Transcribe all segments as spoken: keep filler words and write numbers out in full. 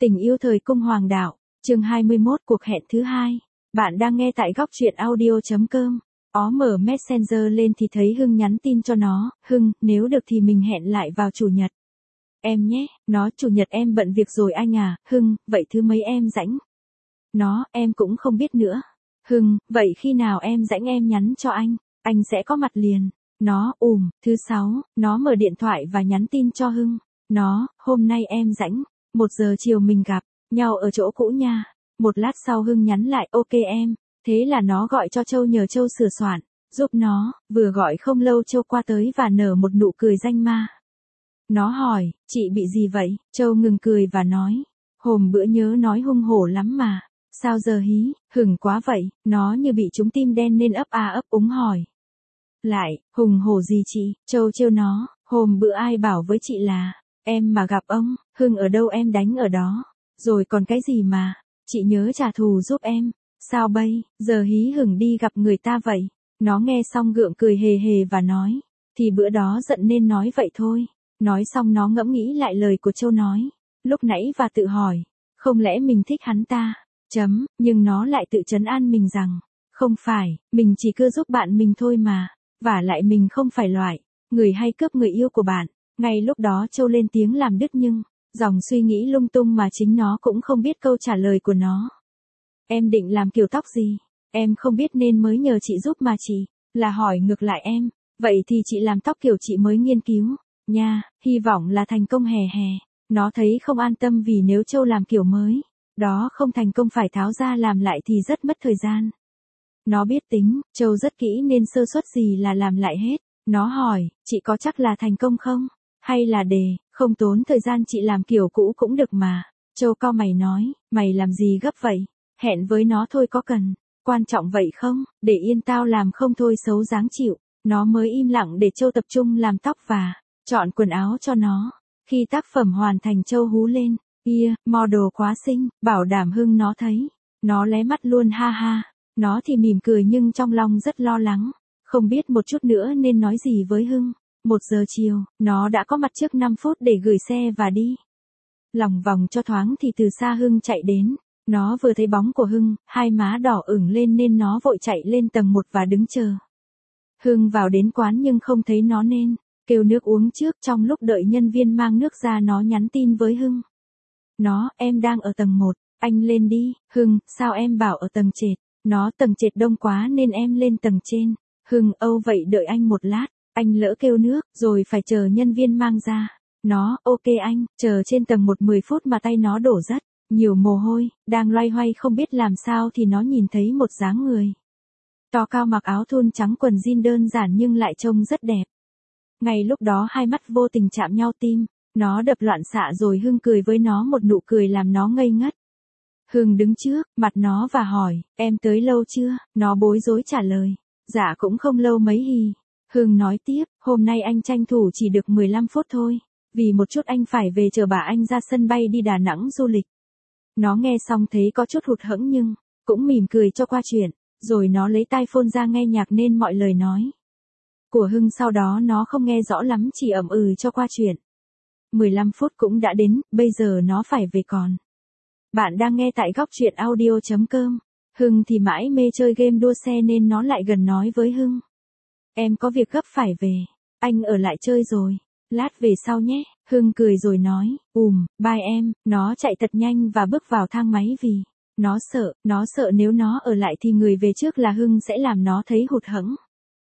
Tình yêu thời cung hoàng đạo, chương hai mươi mốt cuộc hẹn thứ hai. Bạn đang nghe tại góc truyện audio.com. Ó mở Messenger lên thì thấy Hưng nhắn tin cho nó, Hưng, nếu được thì mình hẹn lại vào chủ nhật. Em nhé, nó chủ nhật em bận việc rồi anh à, Hưng, vậy thứ mấy em rảnh? Nó, em cũng không biết nữa. Hưng, vậy khi nào em rảnh em nhắn cho anh, anh sẽ có mặt liền. Nó, ùm, thứ sáu, nó mở điện thoại và nhắn tin cho Hưng. Nó, hôm nay em rảnh, một giờ chiều mình gặp nhau ở chỗ cũ nha. Một lát sau Hưng nhắn lại ok em, thế là nó gọi cho Châu nhờ Châu sửa soạn, giúp nó, vừa gọi không lâu Châu qua tới và nở một nụ cười danh ma. Nó hỏi, chị bị gì vậy? Châu ngừng cười và nói, hôm bữa nhớ nói hung hổ lắm mà, sao giờ hí, hửng quá vậy, nó như bị trúng tim đen nên ấp a ấp úng hỏi. Lại, hùng hổ gì chị? Châu trêu nó, hôm bữa ai bảo với chị là, em mà gặp ông, Hưng ở đâu em đánh ở đó, rồi còn cái gì mà, chị nhớ trả thù giúp em, sao bây, giờ hí hửng đi gặp người ta vậy? Nó nghe xong gượng cười hề hề và nói, thì bữa đó giận nên nói vậy thôi. Nói xong nó ngẫm nghĩ lại lời của Châu nói, lúc nãy và tự hỏi, không lẽ mình thích hắn ta, chấm, nhưng nó lại tự trấn an mình rằng, không phải, mình chỉ cứ giúp bạn mình thôi mà, vả lại mình không phải loại, người hay cướp người yêu của bạn. Ngay lúc đó Châu lên tiếng làm đứt nhưng, dòng suy nghĩ lung tung mà chính nó cũng không biết câu trả lời của nó. Em định làm kiểu tóc gì? Em không biết nên mới nhờ chị giúp mà chị, là hỏi ngược lại em, vậy thì chị làm tóc kiểu chị mới nghiên cứu. Nha, hy vọng là thành công hè hè. Nó thấy không an tâm vì nếu Châu làm kiểu mới, đó không thành công phải tháo ra làm lại thì rất mất thời gian. Nó biết tính, Châu rất kỹ nên sơ suất gì là làm lại hết. Nó hỏi, chị có chắc là thành công không? Hay là để, không tốn thời gian chị làm kiểu cũ cũng được mà. Châu cau mày nói, mày làm gì gấp vậy? Hẹn với nó thôi có cần, quan trọng vậy không? Để yên tao làm không thôi xấu dáng chịu. Nó mới im lặng để Châu tập trung làm tóc và chọn quần áo cho nó. Khi tác phẩm hoàn thành Châu hú lên, kia, model quá xinh, bảo đảm Hưng nó thấy. Nó lé mắt luôn ha ha. Nó thì mỉm cười nhưng trong lòng rất lo lắng. Không biết một chút nữa nên nói gì với Hưng. Một giờ chiều, nó đã có mặt trước năm phút để gửi xe và đi. Lòng vòng cho thoáng thì từ xa Hưng chạy đến. Nó vừa thấy bóng của Hưng, hai má đỏ ửng lên nên nó vội chạy lên tầng một và đứng chờ. Hưng vào đến quán nhưng không thấy nó nên kêu nước uống trước. Trong lúc đợi nhân viên mang nước ra nó nhắn tin với Hưng. Nó, em đang ở tầng một, anh lên đi. Hưng, sao em bảo ở tầng trệt? Nó, tầng trệt đông quá nên em lên tầng trên. Hưng, âu vậy đợi anh một lát, anh lỡ kêu nước, rồi phải chờ nhân viên mang ra. Nó, ok anh, chờ trên tầng một mười phút mà tay nó đổ rất nhiều mồ hôi, đang loay hoay không biết làm sao thì nó nhìn thấy một dáng người to cao mặc áo thun trắng quần jean đơn giản nhưng lại trông rất đẹp. Ngay lúc đó hai mắt vô tình chạm nhau tim, nó đập loạn xạ rồi Hưng cười với nó một nụ cười làm nó ngây ngất. Hưng đứng trước mặt nó và hỏi, em tới lâu chưa? Nó bối rối trả lời, dạ cũng không lâu mấy hì. Hưng nói tiếp, hôm nay anh tranh thủ chỉ được mười lăm phút thôi, vì một chút anh phải về chờ bà anh ra sân bay đi Đà Nẵng du lịch. Nó nghe xong thấy có chút hụt hẫng nhưng cũng mỉm cười cho qua chuyện, rồi nó lấy tai phone ra nghe nhạc nên mọi lời nói của Hưng sau đó nó không nghe rõ lắm, chỉ ậm ừ cho qua chuyện. mười lăm phút cũng đã đến, bây giờ nó phải về còn. Bạn đang nghe tại góc truyện audio.com. Hưng thì mãi mê chơi game đua xe nên nó lại gần nói với Hưng. Em có việc gấp phải về, anh ở lại chơi rồi, lát về sau nhé. Hưng cười rồi nói, ùm, bye em. Nó chạy thật nhanh và bước vào thang máy vì nó sợ, nó sợ nếu nó ở lại thì người về trước là Hưng sẽ làm nó thấy hụt hẫng.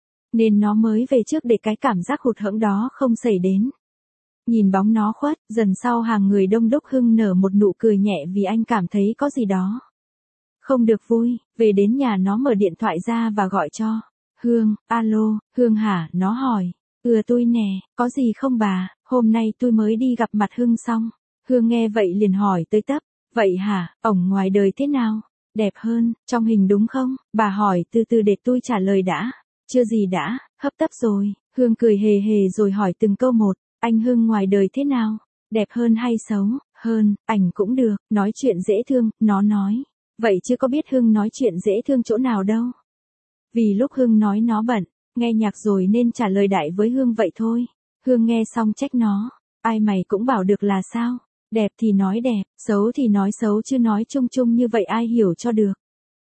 Nên nó mới về trước để cái cảm giác hụt hẫng đó không xảy đến. Nhìn bóng nó khuất, dần sau hàng người đông đúc Hưng nở một nụ cười nhẹ vì anh cảm thấy có gì đó không được vui. Về đến nhà nó mở điện thoại ra và gọi cho Hương. Alo, Hương hả? Nó hỏi. Ừ tôi nè, có gì không bà? Hôm nay tôi mới đi gặp mặt Hưng xong. Hương nghe vậy liền hỏi tới tấp. Vậy hả, ổng ngoài đời thế nào? Đẹp hơn, trong hình đúng không? Bà hỏi từ từ để tôi trả lời đã. Chưa gì đã, hấp tấp rồi. Hương cười hề hề rồi hỏi từng câu một. Anh Hưng ngoài đời thế nào? Đẹp hơn hay xấu? Hơn, ảnh cũng được, nói chuyện dễ thương, nó nói. Vậy chứ có biết Hưng nói chuyện dễ thương chỗ nào đâu. Vì lúc Hưng nói nó bận, nghe nhạc rồi nên trả lời đại với Hương vậy thôi. Hương nghe xong trách nó. Ai mày cũng bảo được là sao? Đẹp thì nói đẹp, xấu thì nói xấu chứ nói chung chung như vậy ai hiểu cho được.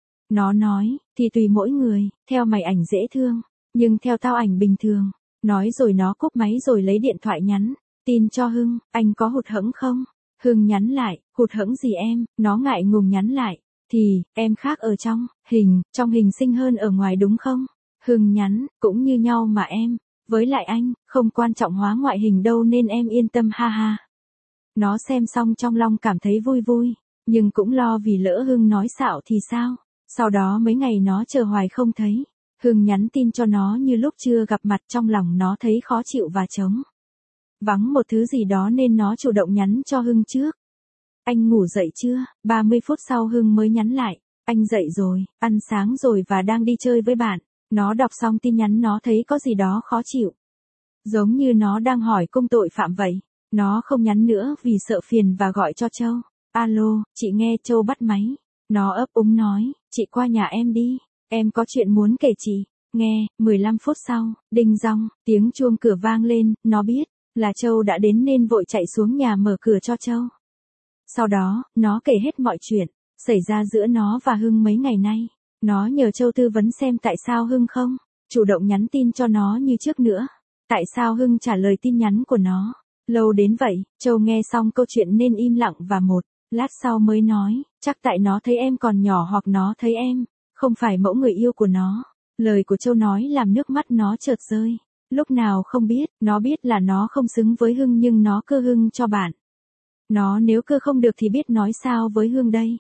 Nó nói, thì tùy mỗi người, theo mày ảnh dễ thương, nhưng theo tao ảnh bình thường. Nói rồi nó cúp máy rồi lấy điện thoại nhắn, tin cho Hưng, anh có hụt hẫng không? Hưng nhắn lại, hụt hẫng gì em, nó ngại ngùng nhắn lại, thì, em khác ở trong, hình, trong hình xinh hơn ở ngoài đúng không? Hưng nhắn, cũng như nhau mà em, với lại anh, không quan trọng hóa ngoại hình đâu nên em yên tâm ha ha. Nó xem xong trong lòng cảm thấy vui vui, nhưng cũng lo vì lỡ Hưng nói xạo thì sao? Sau đó mấy ngày nó chờ hoài không thấy. Hưng nhắn tin cho nó như lúc chưa gặp mặt trong lòng nó thấy khó chịu và trống vắng một thứ gì đó nên nó chủ động nhắn cho Hưng trước. Anh ngủ dậy chưa? ba mươi phút sau Hưng mới nhắn lại. Anh dậy rồi, ăn sáng rồi và đang đi chơi với bạn. Nó đọc xong tin nhắn nó thấy có gì đó khó chịu. Giống như nó đang hỏi cung tội phạm vậy. Nó không nhắn nữa vì sợ phiền và gọi cho Châu. Alo, chị nghe. Châu bắt máy. Nó ấp úng nói, chị qua nhà em đi. Em có chuyện muốn kể chị. Nghe, mười lăm phút sau, đinh dong, tiếng chuông cửa vang lên, nó biết là Châu đã đến nên vội chạy xuống nhà mở cửa cho Châu. Sau đó, nó kể hết mọi chuyện xảy ra giữa nó và Hưng mấy ngày nay. Nó nhờ Châu tư vấn xem tại sao Hưng không chủ động nhắn tin cho nó như trước nữa. Tại sao Hưng trả lời tin nhắn của nó lâu đến vậy. Châu nghe xong câu chuyện nên im lặng và một lát sau mới nói, chắc tại nó thấy em còn nhỏ hoặc nó thấy em không phải mẫu người yêu của nó. Lời của Châu nói làm nước mắt nó chợt rơi. Lúc nào không biết, nó biết là nó không xứng với Hưng nhưng nó cơ Hưng cho bạn. Nó nếu cơ không được thì biết nói sao với Hương đây.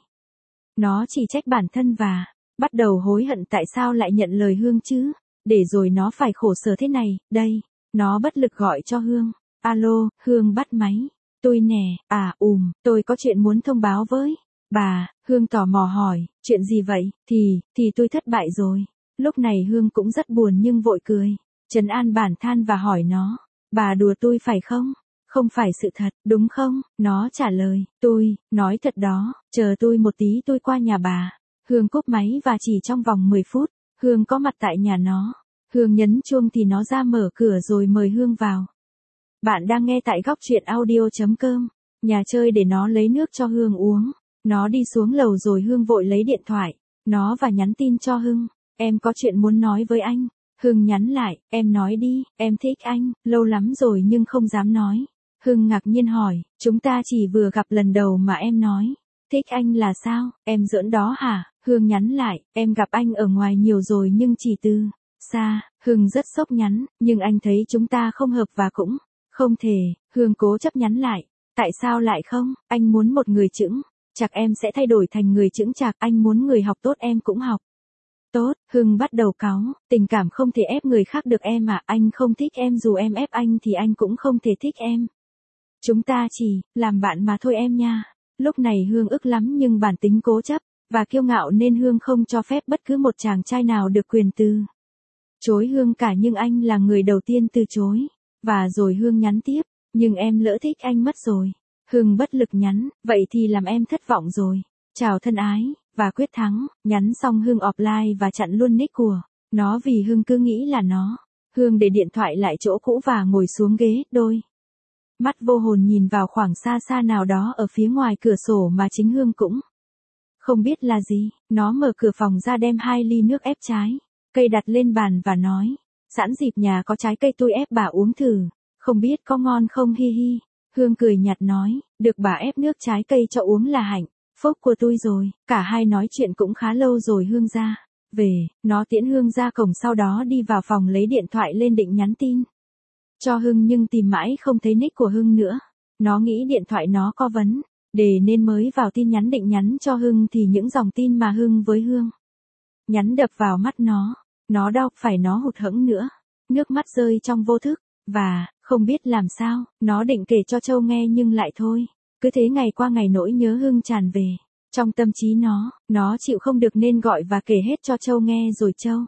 Nó chỉ trách bản thân và bắt đầu hối hận tại sao lại nhận lời Hương chứ. Để rồi nó phải khổ sở thế này, đây. Nó bất lực gọi cho Hương. Alo, Hương bắt máy. Tôi nè, à ùm, tôi có chuyện muốn thông báo với bà. Hương tò mò hỏi, chuyện gì vậy? Thì, thì tôi thất bại rồi. Lúc này Hương cũng rất buồn nhưng vội cười. Trấn an bản than và hỏi nó, bà đùa tôi phải không? Không phải sự thật, đúng không? Nó trả lời, tôi, nói thật đó, chờ tôi một tí tôi qua nhà bà. Hương cúp máy và chỉ trong vòng mười phút, Hương có mặt tại nhà nó. Hương nhấn chuông thì nó ra mở cửa rồi mời Hương vào. Bạn đang nghe tại góc truyện audio.com, nhà chơi để nó lấy nước cho Hương uống. Nó đi xuống lầu rồi Hương vội lấy điện thoại, nó và nhắn tin cho Hưng, em có chuyện muốn nói với anh. Hưng nhắn lại, em nói đi, em thích anh, lâu lắm rồi nhưng không dám nói. Hưng ngạc nhiên hỏi, chúng ta chỉ vừa gặp lần đầu mà em nói, thích anh là sao, em giỡn đó hả? Hương nhắn lại, em gặp anh ở ngoài nhiều rồi nhưng chỉ từ xa. Hưng rất sốc nhắn, nhưng anh thấy chúng ta không hợp và cũng không thể. Hương cố chấp nhắn lại, tại sao lại không, anh muốn một người chững chạc em sẽ thay đổi thành người chững chạc, anh muốn người học tốt em cũng học tốt. Hưng bắt đầu cáu, tình cảm không thể ép người khác được em à, anh không thích em dù em ép anh thì anh cũng không thể thích em. Chúng ta chỉ làm bạn mà thôi em nha. Lúc này Hương ức lắm nhưng bản tính cố chấp và kiêu ngạo nên Hương không cho phép bất cứ một chàng trai nào được quyền từ chối Hương cả, nhưng anh là người đầu tiên từ chối. Và rồi Hương nhắn tiếp, nhưng em lỡ thích anh mất rồi. Hưng bất lực nhắn, vậy thì làm em thất vọng rồi. Chào thân ái, và quyết thắng. Nhắn xong Hương offline và chặn luôn nick của nó vì Hưng cứ nghĩ là nó. Hương để điện thoại lại chỗ cũ và ngồi xuống ghế, đôi mắt vô hồn nhìn vào khoảng xa xa nào đó ở phía ngoài cửa sổ mà chính Hương cũng không biết là gì. Nó mở cửa phòng ra đem hai ly nước ép trái cây đặt lên bàn và nói, sẵn dịp nhà có trái cây tôi ép bà uống thử, không biết có ngon không hi hi. Hương cười nhạt nói, được bà ép nước trái cây cho uống là hạnh phúc của tôi rồi. Cả hai nói chuyện cũng khá lâu rồi Hương ra về, nó tiễn Hương ra cổng sau đó đi vào phòng lấy điện thoại lên định nhắn tin cho Hưng nhưng tìm mãi không thấy nick của Hưng nữa. Nó nghĩ điện thoại nó có vấn đề nên mới vào tin nhắn định nhắn cho Hưng thì những dòng tin mà Hưng với Hương nhắn đập vào mắt nó. Nó đau phải nó hụt hẫng nữa. Nước mắt rơi trong vô thức. Và, không biết làm sao, nó định kể cho Châu nghe nhưng lại thôi. Cứ thế ngày qua ngày nỗi nhớ Hưng tràn về. Trong tâm trí nó, nó chịu không được nên gọi và kể hết cho Châu nghe rồi Châu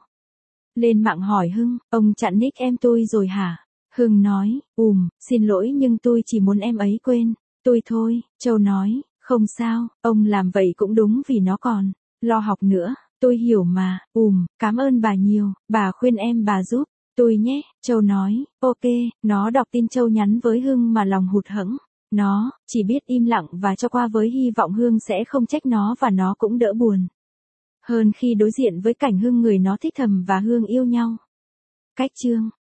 lên mạng hỏi Hưng, ông chặn nick em tôi rồi hả? Hưng nói, ùm, xin lỗi nhưng tôi chỉ muốn em ấy quên tôi thôi. Châu nói, không sao, ông làm vậy cũng đúng vì nó còn lo học nữa. Tôi hiểu mà, ùm, cảm ơn bà nhiều, bà khuyên em bà giúp tôi nhé. Châu nói, ok. Nó đọc tin Châu nhắn với Hưng mà lòng hụt hẫng. Nó, chỉ biết im lặng và cho qua với hy vọng Hương sẽ không trách nó và nó cũng đỡ buồn. Hơn khi đối diện với cảnh Hưng người nó thích thầm và Hương yêu nhau. Cách chương